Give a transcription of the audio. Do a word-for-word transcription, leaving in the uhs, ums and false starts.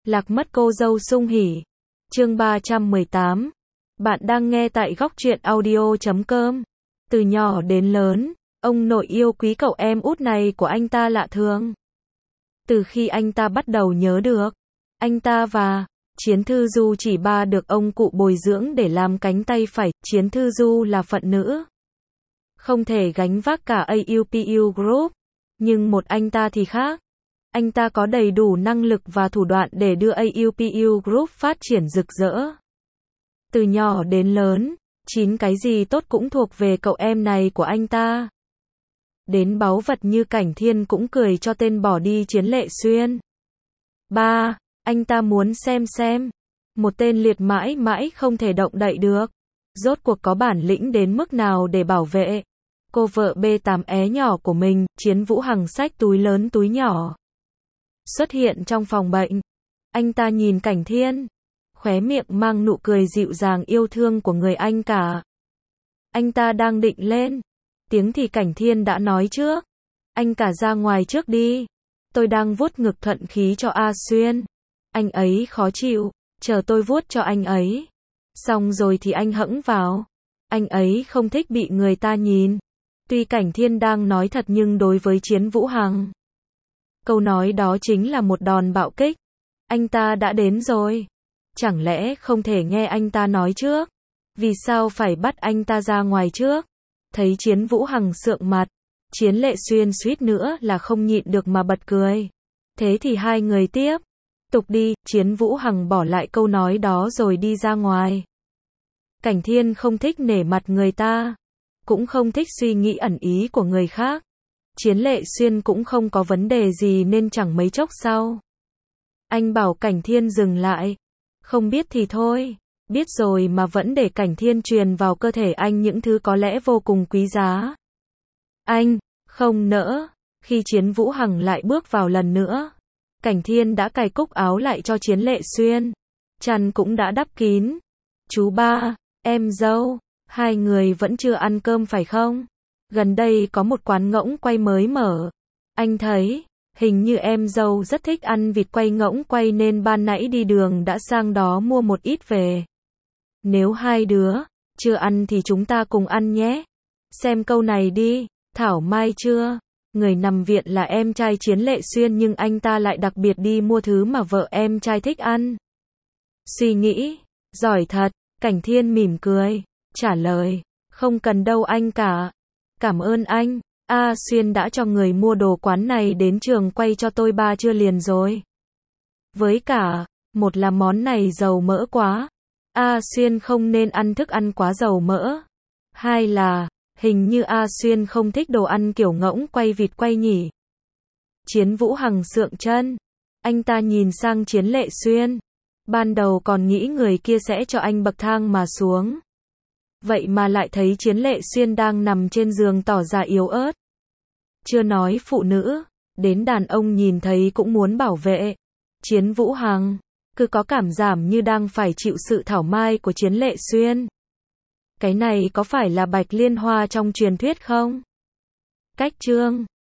Lạc mất cô dâu sung hỉ. Chương ba trăm mười tám. Bạn đang nghe tại góc truyện audio chấm com. Từ nhỏ đến lớn, ông nội yêu quý cậu em út này của anh ta lạ thường. Từ khi anh ta bắt đầu nhớ được, anh ta và Chiến Thư Du chỉ ba được ông cụ bồi dưỡng để làm cánh tay phải. Chiến Thư Du là phận nữ, không thể gánh vác cả a u pê u Group, nhưng một anh ta thì khác. Anh ta có đầy đủ năng lực và thủ đoạn để đưa a u pê u Group phát triển rực rỡ. Từ nhỏ đến lớn, chín cái gì tốt cũng thuộc về cậu em này của anh ta. Đến báu vật như Cảnh Thiên cũng cười cho tên bỏ đi Chiến Lệ Xuyên. Ba, anh ta muốn xem xem. Một tên liệt mãi mãi không thể động đậy được. Rốt cuộc có bản lĩnh đến mức nào để bảo vệ cô vợ bê tám é nhỏ của mình. Chiến Vũ Hằng xách túi lớn túi nhỏ xuất hiện trong phòng bệnh. Anh ta nhìn Cảnh Thiên, khóe miệng mang nụ cười dịu dàng yêu thương của người anh cả. Anh ta đang định lên tiếng thì Cảnh Thiên đã nói trước. Anh cả ra ngoài trước đi. Tôi đang vuốt ngực thuận khí cho A Xuyên. Anh ấy khó chịu, chờ tôi vuốt cho anh ấy. Xong rồi thì anh hẫng vào. Anh ấy không thích bị người ta nhìn. Tuy Cảnh Thiên đang nói thật nhưng đối với Chiến Vũ Hằng, câu nói đó chính là một đòn bạo kích. Anh ta đã đến rồi. Chẳng lẽ không thể nghe anh ta nói trước? Vì sao phải bắt anh ta ra ngoài trước? Thấy Chiến Vũ Hằng sượng mặt, Chiến Lệ Xuyên suýt nữa là không nhịn được mà bật cười. Thế thì hai người tiếp tục đi. Chiến Vũ Hằng bỏ lại câu nói đó rồi đi ra ngoài. Cảnh Thiên không thích nể mặt người ta, cũng không thích suy nghĩ ẩn ý của người khác. Chiến Lệ Xuyên cũng không có vấn đề gì nên chẳng mấy chốc sau, anh bảo Cảnh Thiên dừng lại. Không biết thì thôi, biết rồi mà vẫn để Cảnh Thiên truyền vào cơ thể anh những thứ có lẽ vô cùng quý giá. Anh không nỡ. Khi Chiến Vũ Hằng lại bước vào lần nữa, Cảnh Thiên đã cài cúc áo lại cho Chiến Lệ Xuyên. Chăn cũng đã đắp kín. Chú ba, em dâu, hai người vẫn chưa ăn cơm phải không? Gần đây có một quán ngỗng quay mới mở. Anh thấy, hình như em dâu rất thích ăn vịt quay ngỗng quay nên ban nãy đi đường đã sang đó mua một ít về. Nếu hai đứa chưa ăn thì chúng ta cùng ăn nhé. Xem câu này đi, thảo mai chưa? Người nằm viện là em trai Chiến Lệ Xuyên nhưng anh ta lại đặc biệt đi mua thứ mà vợ em trai thích ăn. Suy nghĩ, giỏi thật. Cảnh Thiên mỉm cười, trả lời, không cần đâu anh cả. Cảm ơn anh. A Xuyên đã cho người mua đồ quán này đến trường quay cho tôi ba trưa liền rồi. Với cả, một là món này dầu mỡ quá. A Xuyên không nên ăn thức ăn quá dầu mỡ. Hai là, hình như A Xuyên không thích đồ ăn kiểu ngỗng quay vịt quay nhỉ. Chiến Vũ Hằng sượng chân. Anh ta nhìn sang Chiến Lệ Xuyên. Ban đầu còn nghĩ người kia sẽ cho anh bậc thang mà xuống. Vậy mà lại thấy Chiến Lệ Xuyên đang nằm trên giường tỏ ra yếu ớt. Chưa nói phụ nữ, đến đàn ông nhìn thấy cũng muốn bảo vệ. Chiến Vũ Hằng cứ có cảm giảm như đang phải chịu sự thảo mai của Chiến Lệ Xuyên. Cái này có phải là Bạch Liên Hoa trong truyền thuyết không? Cách chương